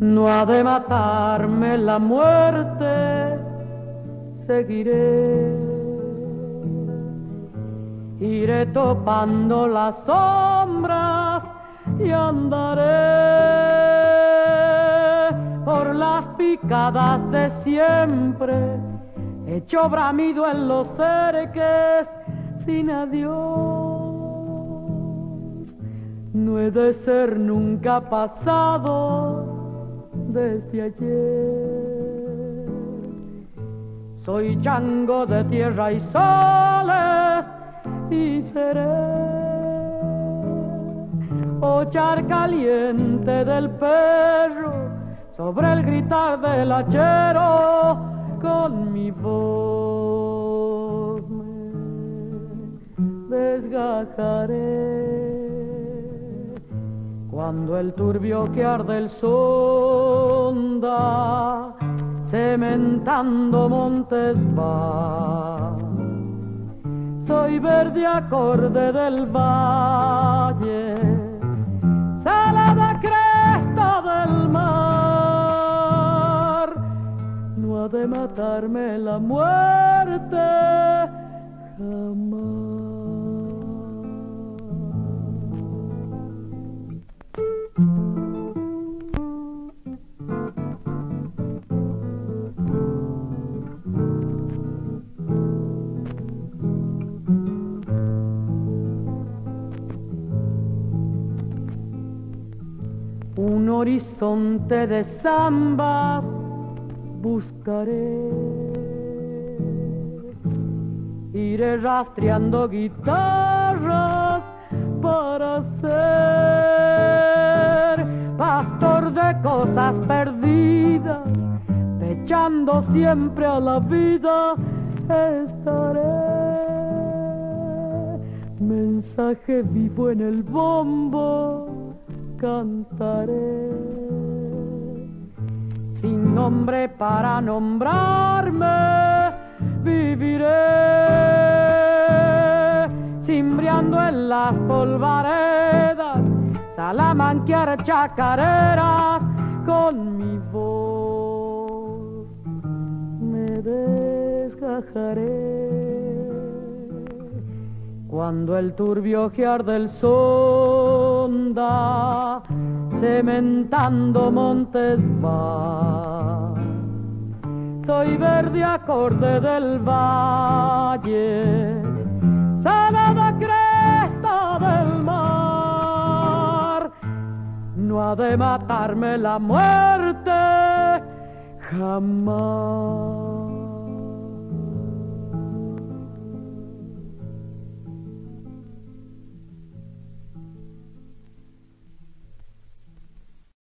No ha de matarme la muerte, seguiré. Iré topando las sombras y andaré por las picadas de siempre, hecho bramido en los cerques sin adiós. No he de ser nunca pasado desde ayer. Soy chango de tierra y soles y seré ochar caliente del perro sobre el gritar del hachero. Con mi voz me desgajaré cuando el turbio que arde el sonda cementando montes va. Soy verde acorde del valle, salada cresta del mar. No ha de matarme la muerte jamás. Un horizonte de zambas buscaré. Iré rastreando guitarras para ser pastor de cosas perdidas, pechando siempre a la vida estaré. Mensaje vivo en el bombo cantaré, sin nombre para nombrarme viviré, cimbreando en las polvaredas, salamanquear chacareras. Con mi voz me desgajaré cuando el turbio ojear del sonda cementando montes va. Soy verde acorde del valle, salada cresta del mar. No ha de matarme la muerte jamás.